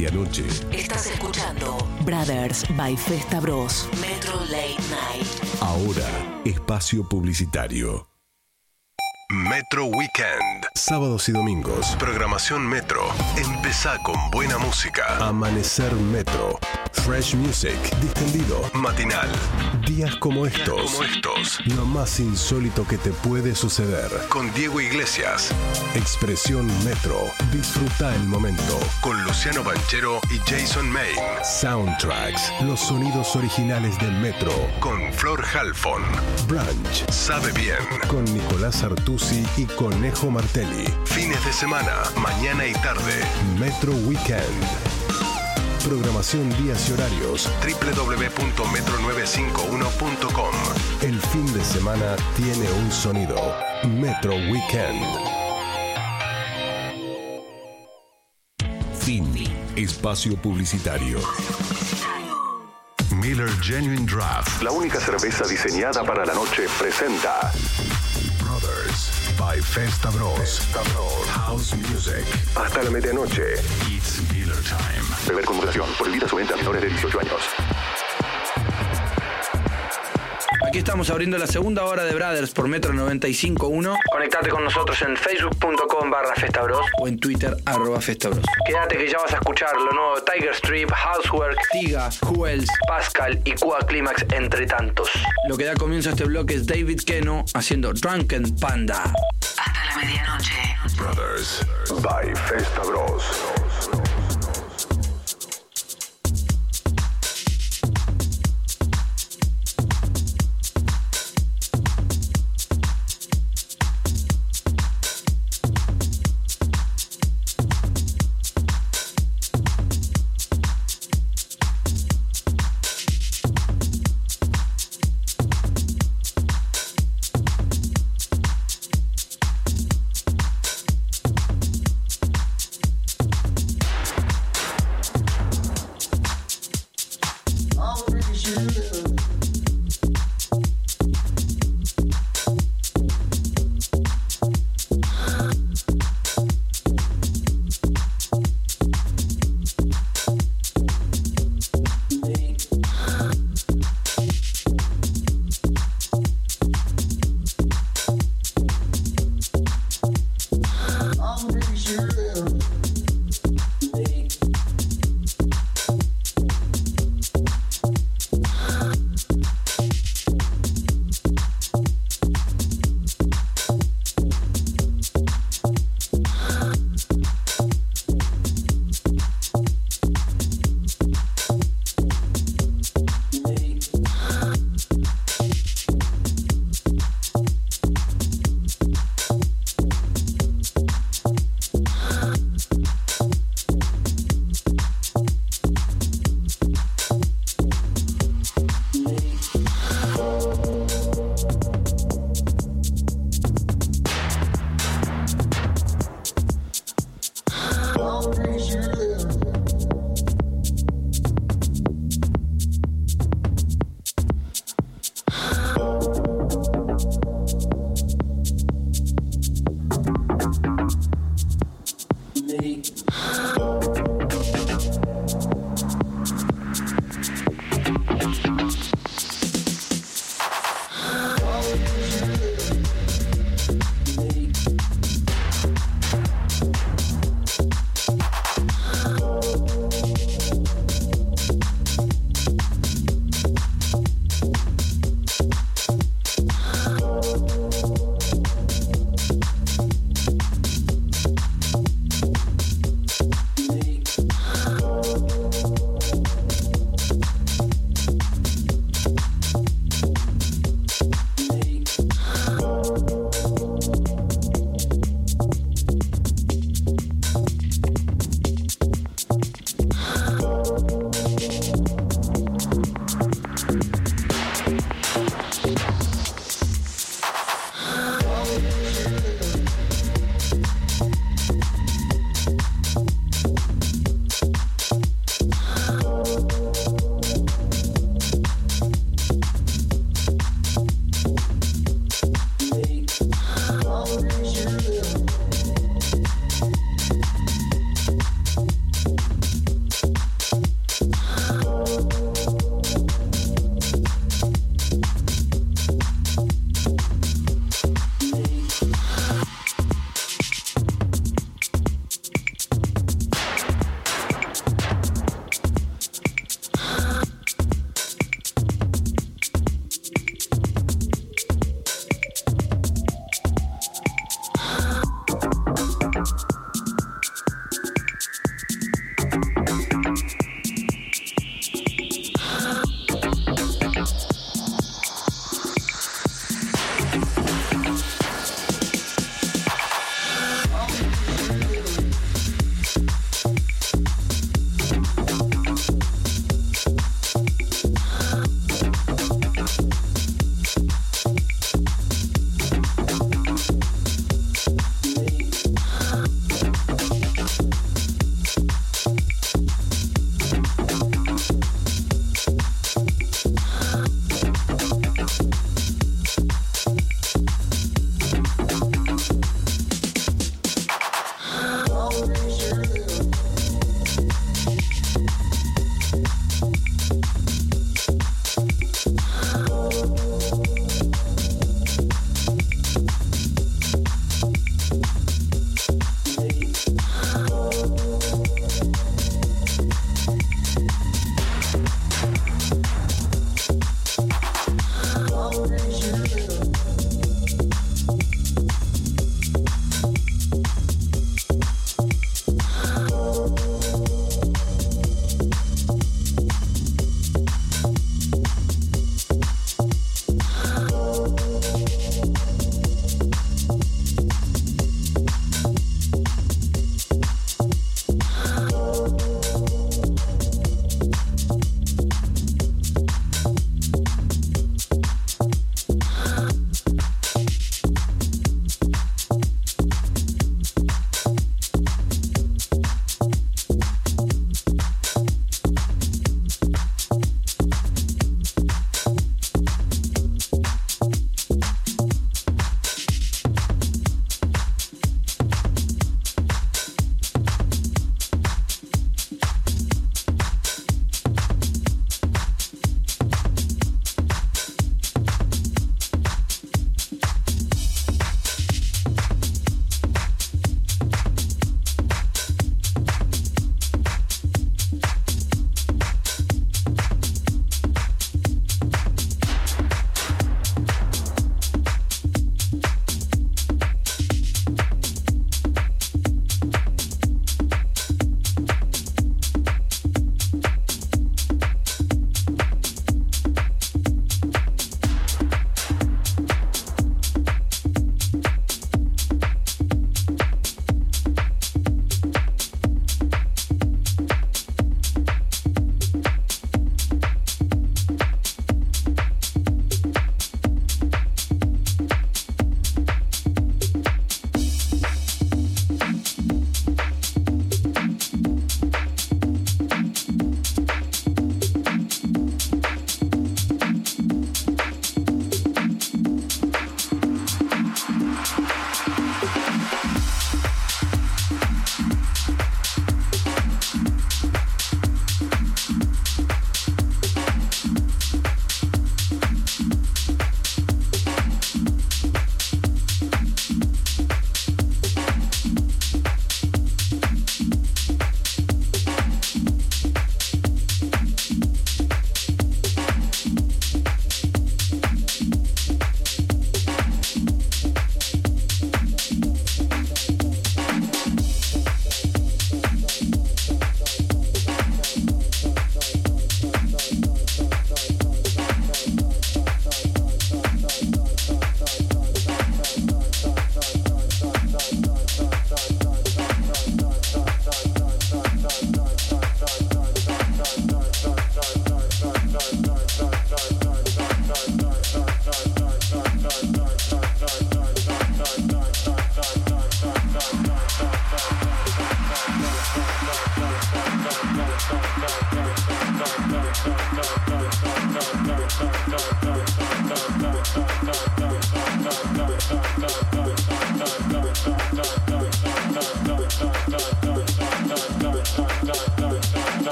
medianoche. Estás escuchando Brothers by Festa Bros. Metro Late Night. Ahora, espacio publicitario. Metro Weekend. Sábados y domingos. Programación Metro. Empezá con buena música. Amanecer Metro. Fresh music. Distendido. Matinal. Días como estos. Lo más insólito que te puede suceder. Con Diego Iglesias. Expresión Metro. Disfruta el momento. Con Luciano Banchero y Jason Main. Soundtracks. Los sonidos originales del Metro. Con Flor Halfon. Brunch. Sabe bien. Con Nicolás Artusi y Conejo Martelli. Fines de semana, mañana y tarde. Metro Weekend. Programación, días y horarios. www.metro951.com. El fin de semana tiene un sonido. Metro Weekend. Fin. Espacio publicitario. Miller Genuine Draft, la única cerveza diseñada para la noche, presenta Brothers by Festa Bros. House Music. Hasta la medianoche. It's Miller Time. Beber con moderación. Prohibida su venta a menores de 18 años. Aquí estamos abriendo la segunda hora de Brothers por Metro 95.1. Conectate con nosotros en facebook.com/FestaBros o en Twitter @FestaBros. Quédate que ya vas a escuchar lo nuevo de Tiger Strip, Housework, Tiga, Who Else, Pascal y Cuba Climax, entre tantos. Lo que da comienzo a este bloque es David Keno haciendo Drunken Panda. Hasta la medianoche. Brothers by Festa Bros.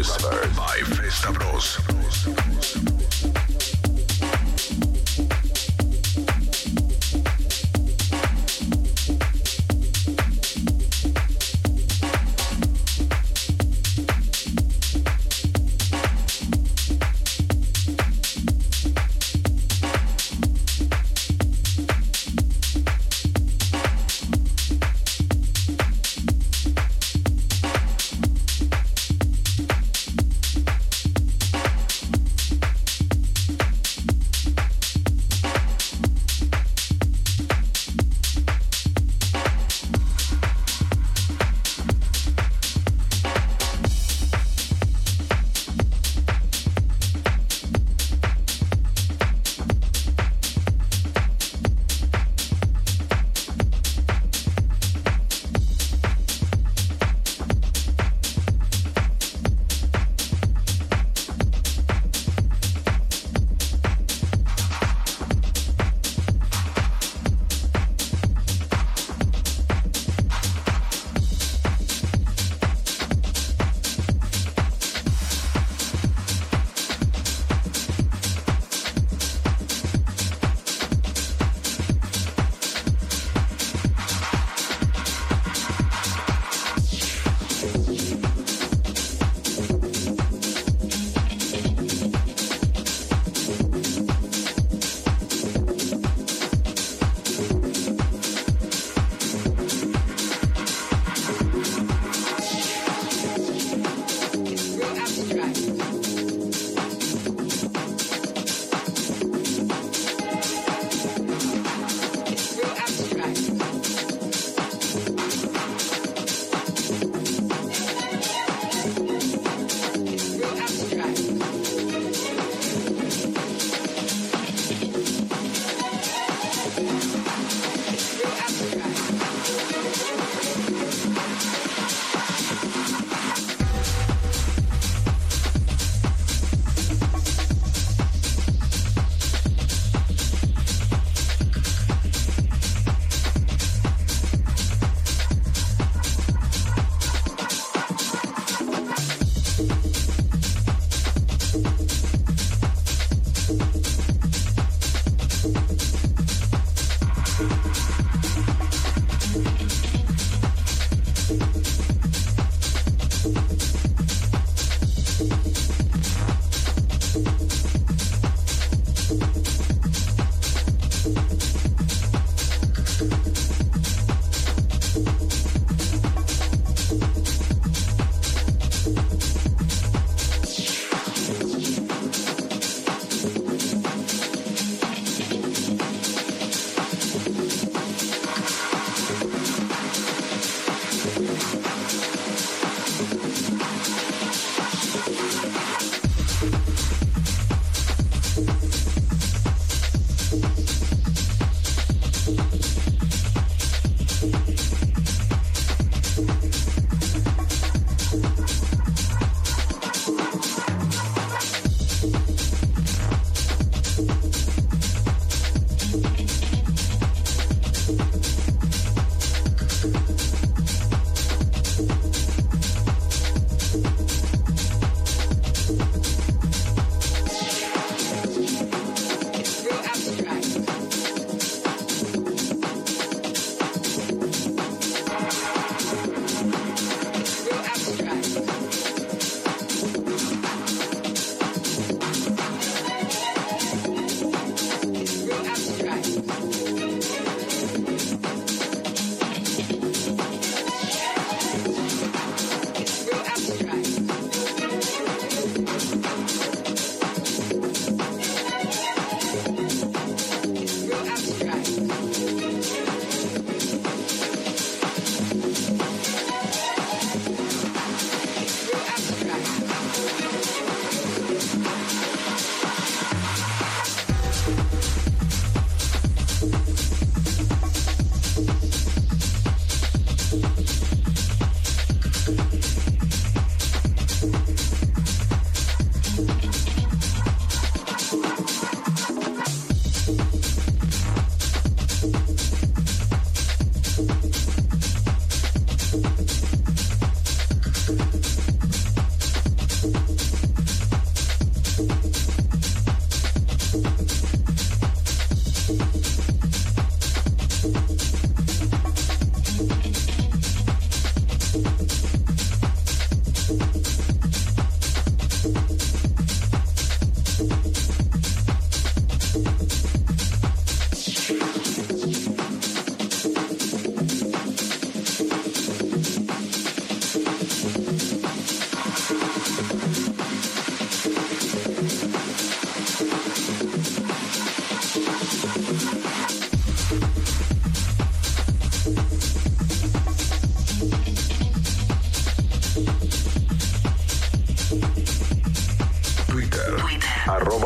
Brothers by Festa Bros.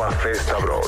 Festa Bros.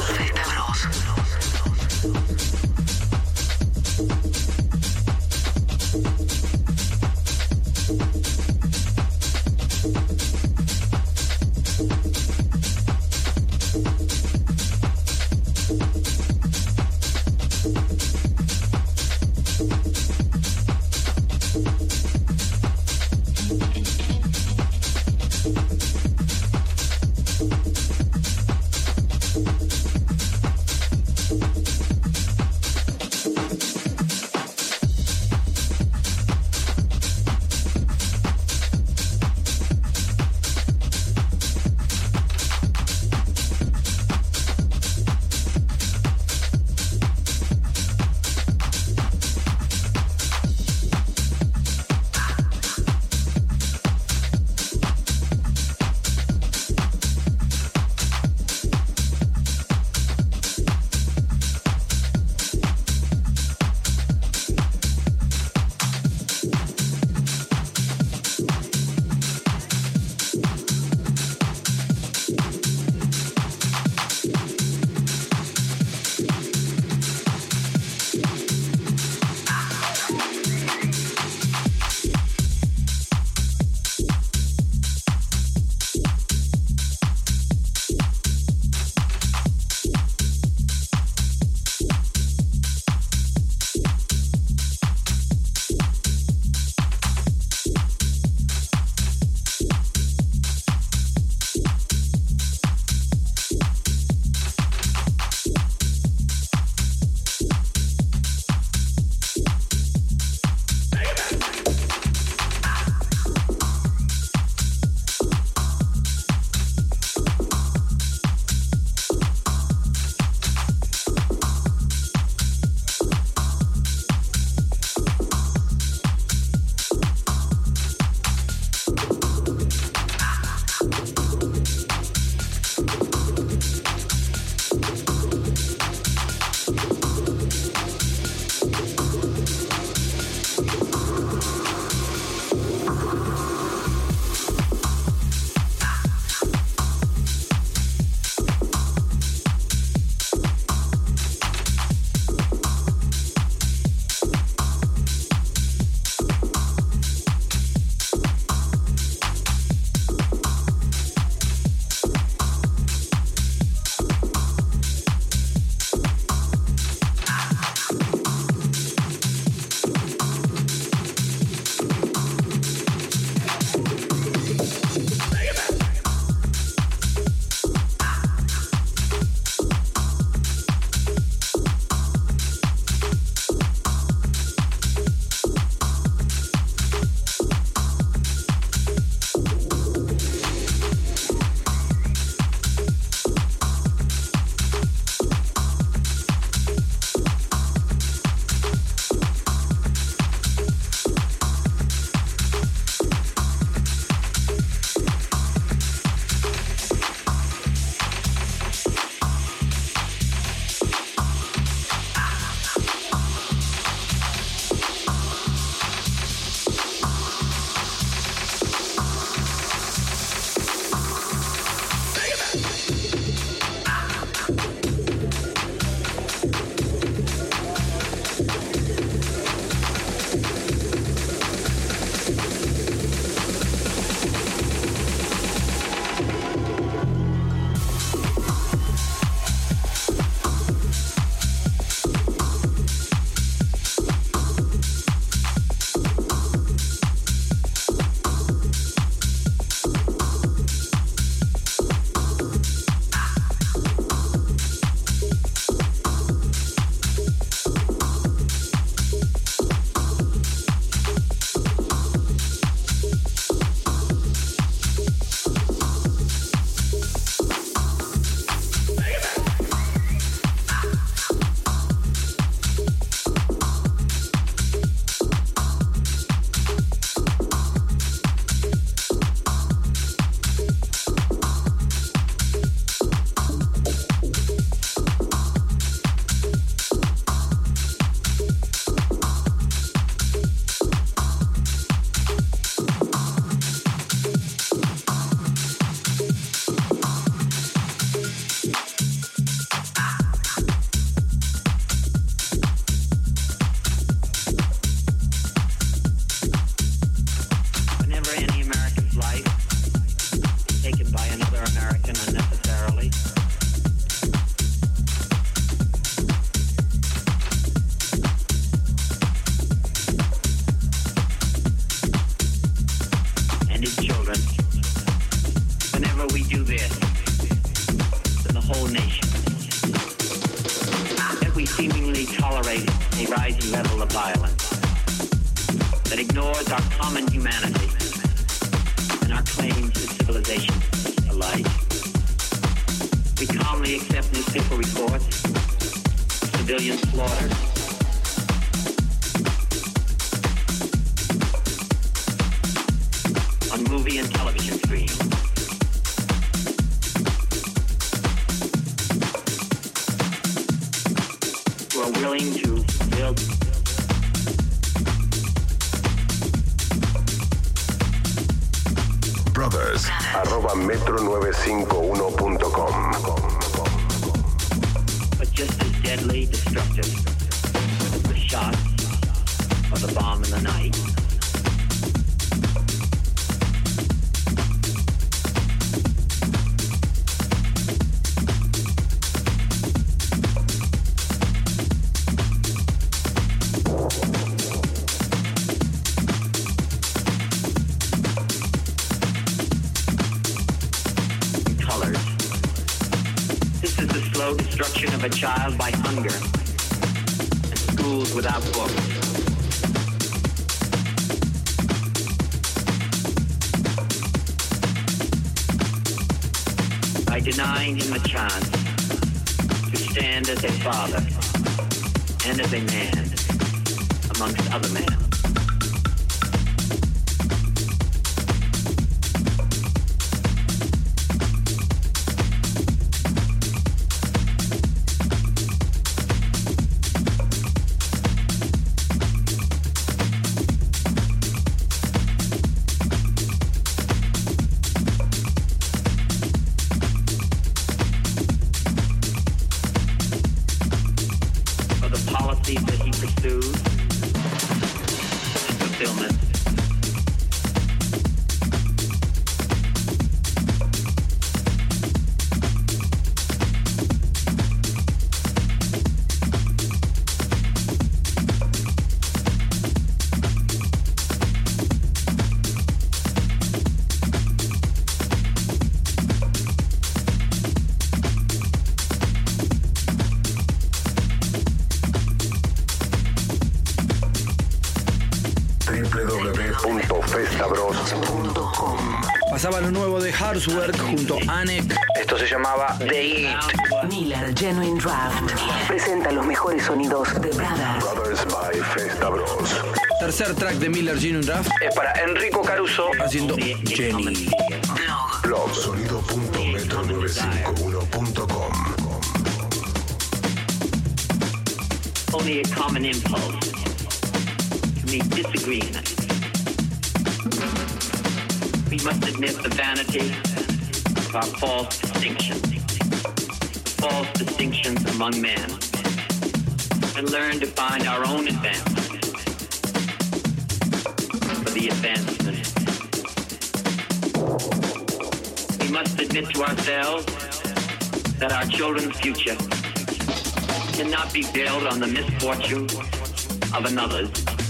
this to the whole nation. That we seemingly tolerate a rising level of violence that ignores our common humanity and our claims to civilization alike. We calmly accept newspaper reports of civilian slaughters, on movie and television screens. Who are willing to build brothers@metro951.com. but just as deadly destructive as the shot or the bomb in the night. Destruction of a child by hunger and schools without books. By denying him a chance to stand as a father and as a man amongst other men. Pasaba lo nuevo de Housework junto a Anek. Esto se llamaba The Eat. Miller Genuine Draft presenta los mejores sonidos de Brothers. Brothers by Festa Bros. Tercer track de Miller Genuine Draft es para Enrico Caruso haciendo Jenny. Blog sonido.metro951.com. Only a common impulse to meet disagreement. We must admit the vanity of our false distinctions among men, and learn to find our own advancement for the advancement. We must admit to ourselves that our children's future cannot be built on the misfortune of another's,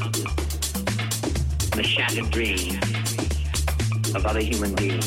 the shattered dream of other human beings.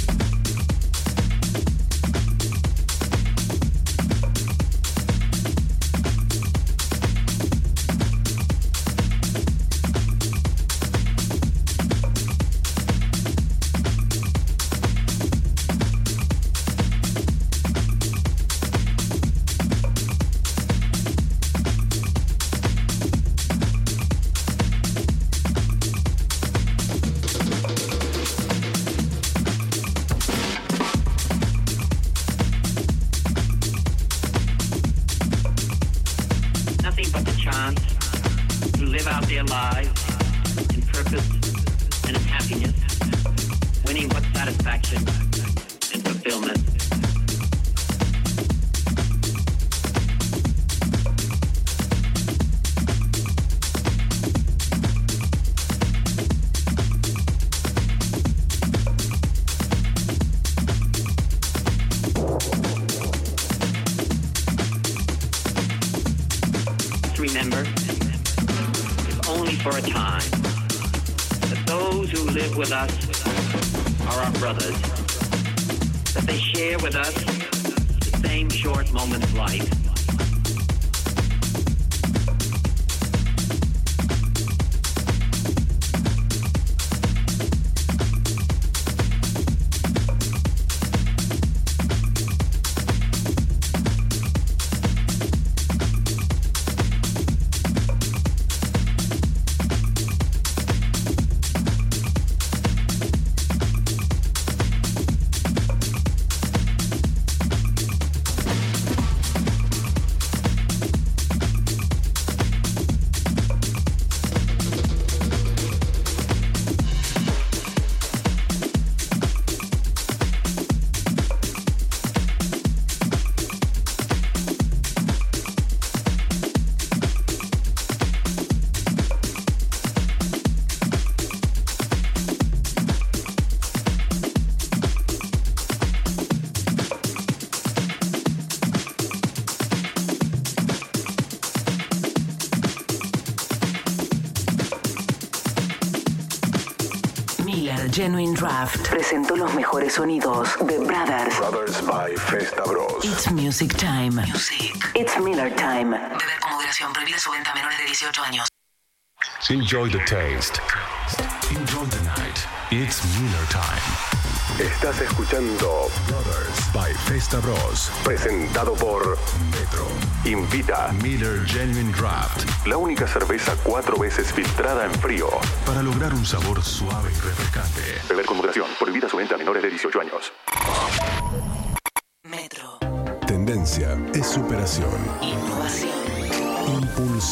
Remember, if only for a time, that those who live with us are our brothers, that they share with us the same short moment of life. Genuine Draft presentó los mejores sonidos de Brothers. Brothers by Festa Bros. It's music time. Music. It's Miller time. Beber con moderación. Prohibida su venta a menores de 18 años. Enjoy the taste. Enjoy the night. It's Miller time. Estás escuchando Brothers by Festa Bros. Presentado por Metro. Invita Miller Genuine Draft. La única cerveza 4 veces filtrada en frío. Para lograr un sabor suave y refrescante. Beber con moderación. Prohibida su venta a menores de 18 años. Metro. Tendencia es superación. Innovación. Impulso.